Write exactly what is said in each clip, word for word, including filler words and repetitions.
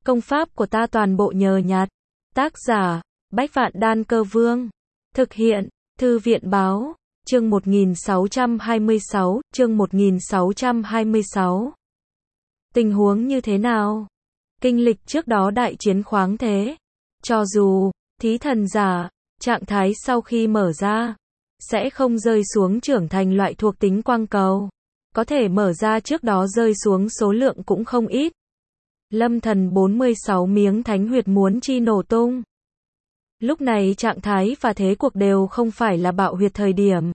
Công pháp của ta toàn bộ nhờ nhặt. Tác giả, Bách Vạn Đan Cơ Vương. Thực hiện, Thư viện Báo. Chương một nghìn sáu trăm hai mươi sáu, chương một nghìn sáu trăm hai mươi sáu. Tình huống như thế nào? Kinh lịch trước đó đại chiến khoáng thế. Cho dù, thí thần giả, trạng thái sau khi mở ra, sẽ không rơi xuống trưởng thành loại thuộc tính quang cầu. Có thể mở ra trước đó rơi xuống số lượng cũng không ít. Lâm Thần bốn mươi sáu miếng thánh huyệt muốn chi nổ tung. Lúc này trạng thái và thế cuộc đều không phải là bạo huyệt thời điểm.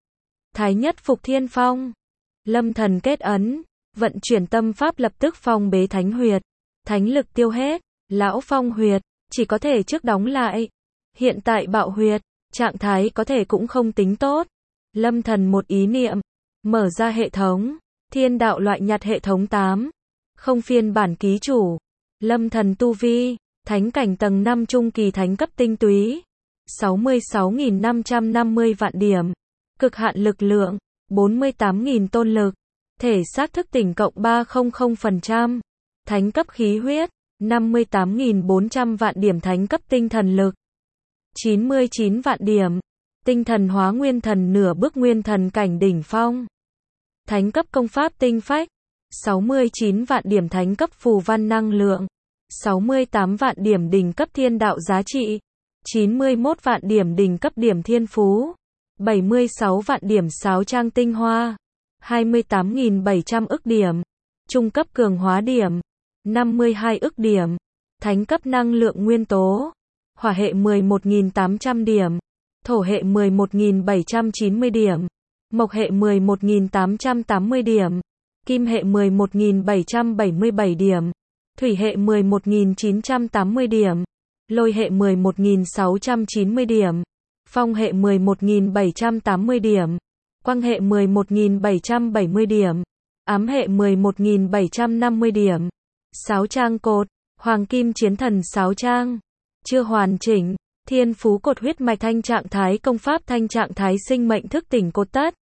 Thái nhất phục thiên phong. Lâm Thần kết ấn, vận chuyển tâm pháp lập tức phong bế thánh huyệt. Thánh lực tiêu hết, lão phong huyệt, chỉ có thể trước đóng lại. Hiện tại bạo huyệt, trạng thái có thể cũng không tính tốt. Lâm Thần một ý niệm, mở ra hệ thống, thiên đạo loại nhặt hệ thống tám. Không phiên bản ký chủ. Lâm Thần tu vi, thánh cảnh tầng năm trung kỳ thánh cấp tinh túy. sáu mươi sáu nghìn năm trăm năm mươi vạn điểm. Cực hạn lực lượng, bốn mươi tám nghìn tôn lực. Thể xác thức tỉnh cộng ba trăm phần trăm. Thánh cấp khí huyết, năm mươi tám nghìn bốn trăm vạn điểm thánh cấp tinh thần lực. chín mươi chín vạn điểm. Tinh thần hóa nguyên thần nửa bước nguyên thần cảnh đỉnh phong. Thánh cấp công pháp tinh phách. sáu mươi chín vạn điểm thánh cấp phù văn năng lượng. sáu mươi tám vạn điểm đỉnh cấp thiên đạo giá trị. chín mươi mốt vạn điểm đỉnh cấp điểm thiên phú. bảy mươi sáu vạn điểm sáo trang tinh hoa. hai mươi tám nghìn bảy trăm ức điểm. Trung cấp cường hóa điểm. năm mươi hai ức điểm. Thánh cấp năng lượng nguyên tố. Hỏa hệ mười một nghìn tám trăm điểm. Thổ hệ mười một nghìn bảy trăm chín mươi điểm. Mộc hệ mười một nghìn tám trăm tám mươi điểm. Kim hệ mười một nghìn bảy trăm bảy mươi bảy điểm. Thủy hệ mười một nghìn chín trăm tám mươi điểm. Lôi hệ mười một nghìn sáu trăm chín mươi điểm. Phong hệ mười một nghìn bảy trăm tám mươi điểm. Quang hệ mười một nghìn bảy trăm bảy mươi điểm. Ám hệ mười một nghìn bảy trăm năm mươi điểm. Sáo trang cột, Hoàng Kim Chiến Thần sáo trang. Chưa hoàn chỉnh, Thiên Phú cột huyết mạch thanh trạng thái công pháp thanh trạng thái sinh mệnh thức tỉnh cột tất.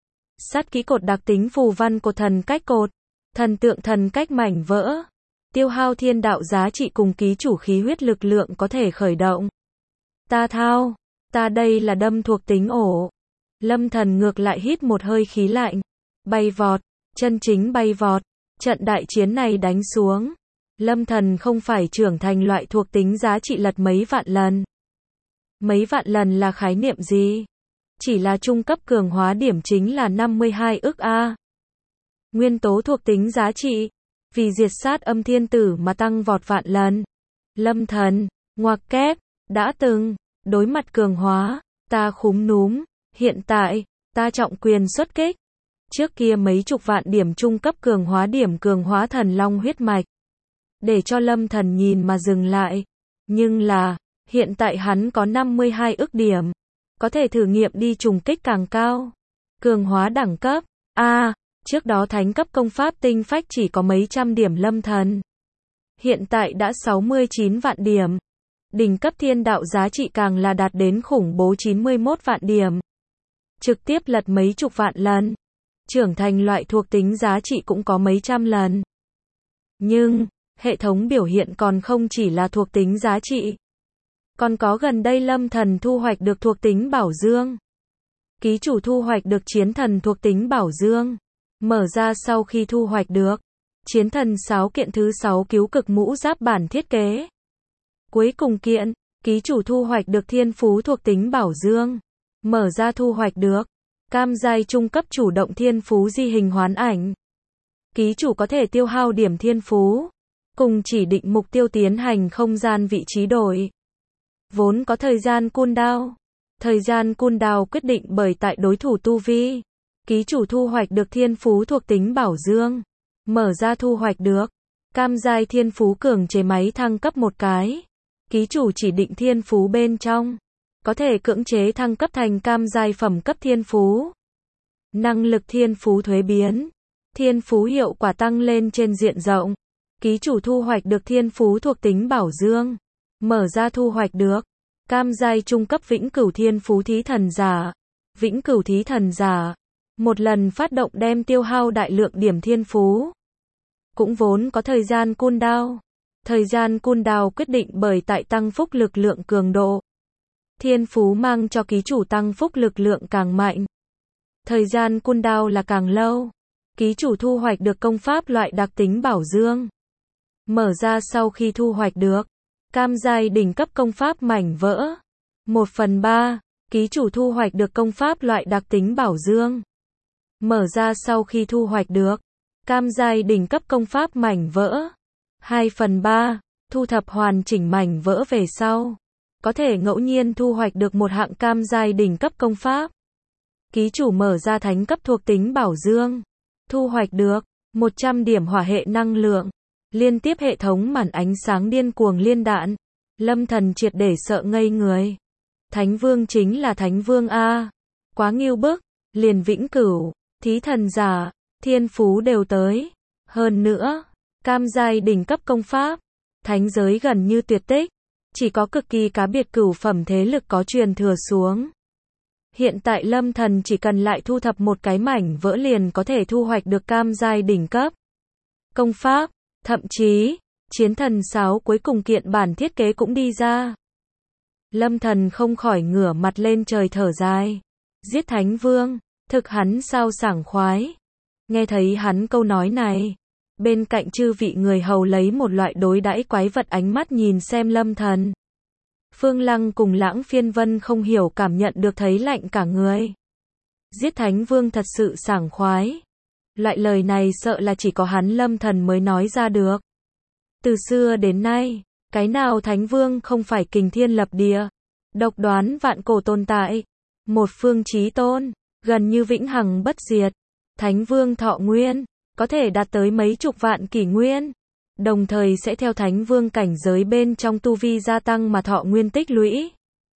Sát kỹ cột đặc tính phù văn cột thần cách cột. Thần tượng thần cách mảnh vỡ. Tiêu hao thiên đạo giá trị cùng ký chủ khí huyết lực lượng có thể khởi động. Ta thao, ta đây là đâm thuộc tính ổ. Lâm Thần ngược lại hít một hơi khí lạnh. Bay vọt, chân chính bay vọt. Trận đại chiến này đánh xuống. Lâm Thần không phải trưởng thành loại thuộc tính giá trị lật mấy vạn lần. Mấy vạn lần là khái niệm gì? Chỉ là trung cấp cường hóa điểm chính là năm mươi hai ức A. Nguyên tố thuộc tính giá trị. Vì diệt sát âm thiên tử mà tăng vọt vạn lần. Lâm Thần, ngoặc kép, đã từng, đối mặt cường hóa, ta khúm núm, hiện tại, ta trọng quyền xuất kích. Trước kia mấy chục vạn điểm trung cấp cường hóa điểm cường hóa thần long huyết mạch. Để cho Lâm Thần nhìn mà dừng lại. Nhưng là, hiện tại hắn có năm mươi hai ức điểm. Có thể thử nghiệm đi trùng kích càng cao. Cường hóa đẳng cấp. A, à, trước đó thánh cấp công pháp tinh phách chỉ có mấy trăm điểm Lâm Thần. Hiện tại đã sáu mươi chín vạn điểm. Đỉnh cấp thiên đạo giá trị càng là đạt đến khủng bố chín mươi mốt vạn điểm. Trực tiếp lật mấy chục vạn lần. Trưởng thành loại thuộc tính giá trị cũng có mấy trăm lần. Nhưng, hệ thống biểu hiện còn không chỉ là thuộc tính giá trị. Còn có gần đây Lâm Thần thu hoạch được thuộc tính bảo dương. Ký chủ thu hoạch được chiến thần thuộc tính bảo dương. Mở ra sau khi thu hoạch được. Chiến thần sáu kiện thứ sáu cứu cực mũ giáp bản thiết kế. Cuối cùng kiện, ký chủ thu hoạch được thiên phú thuộc tính bảo dương. Mở ra thu hoạch được. Cam giai trung cấp chủ động thiên phú di hình hoán ảnh. Ký chủ có thể tiêu hao điểm thiên phú. Cùng chỉ định mục tiêu tiến hành không gian vị trí đổi. Vốn có thời gian cooldown. Thời gian cooldown quyết định bởi tại đối thủ tu vi. Ký chủ thu hoạch được thiên phú thuộc tính bảo dương. Mở ra thu hoạch được. Cam giai thiên phú cường chế máy thăng cấp một cái. Ký chủ chỉ định thiên phú bên trong. Có thể cưỡng chế thăng cấp thành cam giai phẩm cấp thiên phú. Năng lực thiên phú thuế biến. Thiên phú hiệu quả tăng lên trên diện rộng. Ký chủ thu hoạch được thiên phú thuộc tính bảo dương. Mở ra thu hoạch được. Cam giai trung cấp vĩnh cửu thiên phú thí thần giả. Vĩnh cửu thí thần giả. Một lần phát động đem tiêu hao đại lượng điểm thiên phú. Cũng vốn có thời gian cooldown. Thời gian cooldown quyết định bởi tại tăng phúc lực lượng cường độ. Thiên phú mang cho ký chủ tăng phúc lực lượng càng mạnh. Thời gian cooldown là càng lâu, ký chủ thu hoạch được công pháp loại đặc tính bảo dương. Mở ra sau khi thu hoạch được cam giai đỉnh cấp công pháp mảnh vỡ. một phần ba, ký chủ thu hoạch được công pháp loại đặc tính bảo dương. Mở ra sau khi thu hoạch được cam giai đỉnh cấp công pháp mảnh vỡ. hai phần ba, thu thập hoàn chỉnh mảnh vỡ về sau, có thể ngẫu nhiên thu hoạch được một hạng cam giai đỉnh cấp công pháp. Ký chủ mở ra thánh cấp thuộc tính bảo dương, thu hoạch được một trăm điểm hỏa hệ năng lượng. Liên tiếp hệ thống màn ánh sáng điên cuồng liên đạn. Lâm Thần triệt để sợ ngây người. Thánh vương chính là thánh vương a. Quá nghiêu bức, liền vĩnh cửu, thí thần giả, thiên phú đều tới. Hơn nữa, cam giai đỉnh cấp công pháp, thánh giới gần như tuyệt tích, chỉ có cực kỳ cá biệt cửu phẩm thế lực có truyền thừa xuống. Hiện tại Lâm Thần chỉ cần lại thu thập một cái mảnh vỡ liền có thể thu hoạch được cam giai đỉnh cấp công pháp. Thậm chí, chiến thần sáo cuối cùng kiện bản thiết kế cũng đi ra. Lâm Thần không khỏi ngửa mặt lên trời thở dài. Giết thánh vương, thực hắn sao sảng khoái. Nghe thấy hắn câu nói này, bên cạnh chư vị người hầu lấy một loại đối đãi quái vật ánh mắt nhìn xem Lâm Thần. Phương Lăng cùng Lãng Phiên Vân không hiểu cảm nhận được thấy lạnh cả người. Giết thánh vương thật sự sảng khoái. Loại lời này sợ là chỉ có hắn Lâm Thần mới nói ra được. Từ xưa đến nay, cái nào thánh vương không phải kình thiên lập địa, độc đoán vạn cổ tồn tại, một phương chí tôn, gần như vĩnh hằng bất diệt. Thánh vương thọ nguyên có thể đạt tới mấy chục vạn kỷ nguyên, đồng thời sẽ theo thánh vương cảnh giới bên trong tu vi gia tăng mà thọ nguyên tích lũy.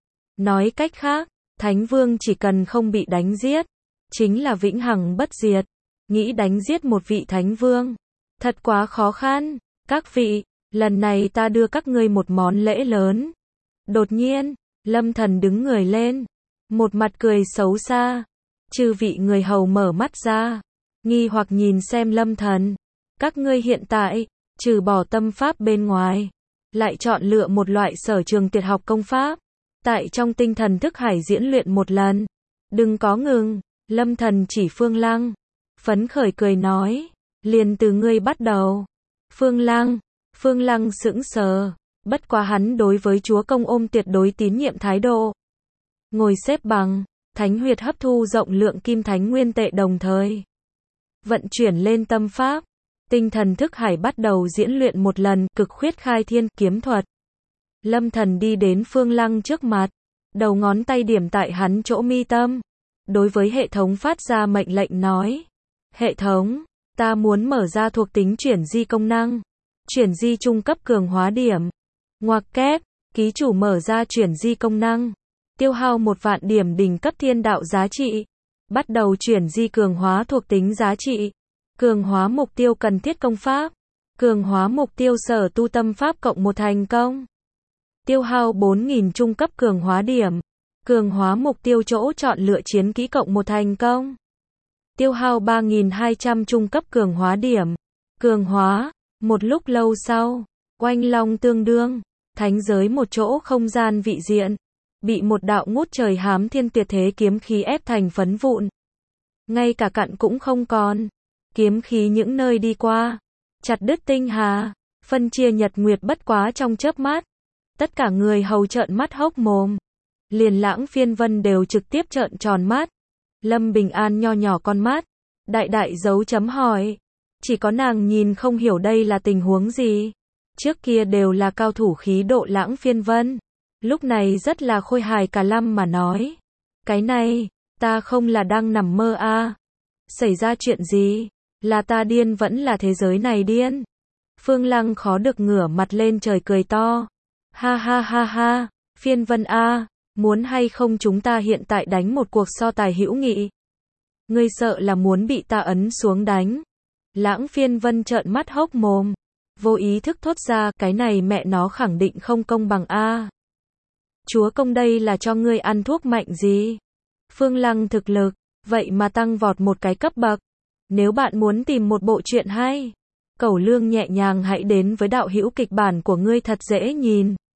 Nói cách khác, thánh vương chỉ cần không bị đánh giết, chính là vĩnh hằng bất diệt. Nghĩ đánh giết một vị thánh vương, thật quá khó khăn. Các vị, lần này ta đưa các ngươi một món lễ lớn. Đột nhiên, Lâm Thần đứng người lên, một mặt cười xấu xa. Chư vị người hầu mở mắt ra, nghi hoặc nhìn xem Lâm Thần. Các ngươi hiện tại, trừ bỏ tâm pháp bên ngoài, lại chọn lựa một loại sở trường tuyệt học công pháp, tại trong tinh thần thức hải diễn luyện một lần. Đừng có ngừng. Lâm Thần chỉ Phương Lăng, phấn khởi cười nói, liền từ ngươi bắt đầu. Phương Lăng, Phương Lăng sững sờ, bất quá hắn đối với chúa công ôm tuyệt đối tín nhiệm thái độ. Ngồi xếp bằng, thánh huyệt hấp thu rộng lượng kim thánh nguyên tệ đồng thời vận chuyển lên tâm pháp, tinh thần thức hải bắt đầu diễn luyện một lần cực khuyết khai thiên kiếm thuật. Lâm Thần đi đến Phương Lăng trước mặt, đầu ngón tay điểm tại hắn chỗ mi tâm, đối với hệ thống phát ra mệnh lệnh nói. Hệ thống, ta muốn mở ra thuộc tính chuyển di công năng. Chuyển di trung cấp cường hóa điểm. Ngoặc kép, ký chủ mở ra chuyển di công năng. Tiêu hao một vạn điểm đỉnh cấp thiên đạo giá trị. Bắt đầu chuyển di cường hóa thuộc tính giá trị. Cường hóa mục tiêu cần thiết công pháp. Cường hóa mục tiêu sở tu tâm pháp cộng một thành công. Tiêu hao bốn nghìn trung cấp cường hóa điểm. Cường hóa mục tiêu chỗ chọn lựa chiến kỹ cộng một thành công. Tiêu hao ba nghìn hai trăm trung cấp cường hóa điểm. Cường hóa. Một lúc lâu sau, oanh long tương đương, thánh giới một chỗ không gian vị diện, bị một đạo ngút trời hám thiên tuyệt thế kiếm khí ép thành phấn vụn. Ngay cả cặn cũng không còn. Kiếm khí những nơi đi qua, chặt đứt tinh hà, phân chia nhật nguyệt bất quá trong chớp mắt. Tất cả người hầu trợn mắt hốc mồm. Liền Lãng Phiên Vân đều trực tiếp trợn tròn mắt. Lâm Bình An nho nhỏ con mắt, đại đại dấu chấm hỏi. Chỉ có nàng nhìn không hiểu đây là tình huống gì. Trước kia đều là cao thủ khí độ Lãng Phiên Vân, lúc này rất là khôi hài cả lâm mà nói. Cái này, ta không là đang nằm mơ a à? Xảy ra chuyện gì? Là ta điên vẫn là thế giới này điên? Phương Lăng khó được ngửa mặt lên trời cười to. Ha ha ha ha, Phiên Vân a, à, muốn hay không chúng ta hiện tại đánh một cuộc so tài hữu nghị? Ngươi sợ là muốn bị ta ấn xuống đánh. Lãng Phiên Vân trợn mắt hốc mồm, vô ý thức thốt ra, cái này mẹ nó khẳng định không công bằng a. À. Chúa công đây là cho ngươi ăn thuốc mạnh gì? Phương Lăng thực lực, vậy mà tăng vọt một cái cấp bậc. Nếu bạn muốn tìm một bộ truyện hay, Cẩu Lương nhẹ nhàng hãy đến với đạo hữu kịch bản của ngươi thật dễ nhìn.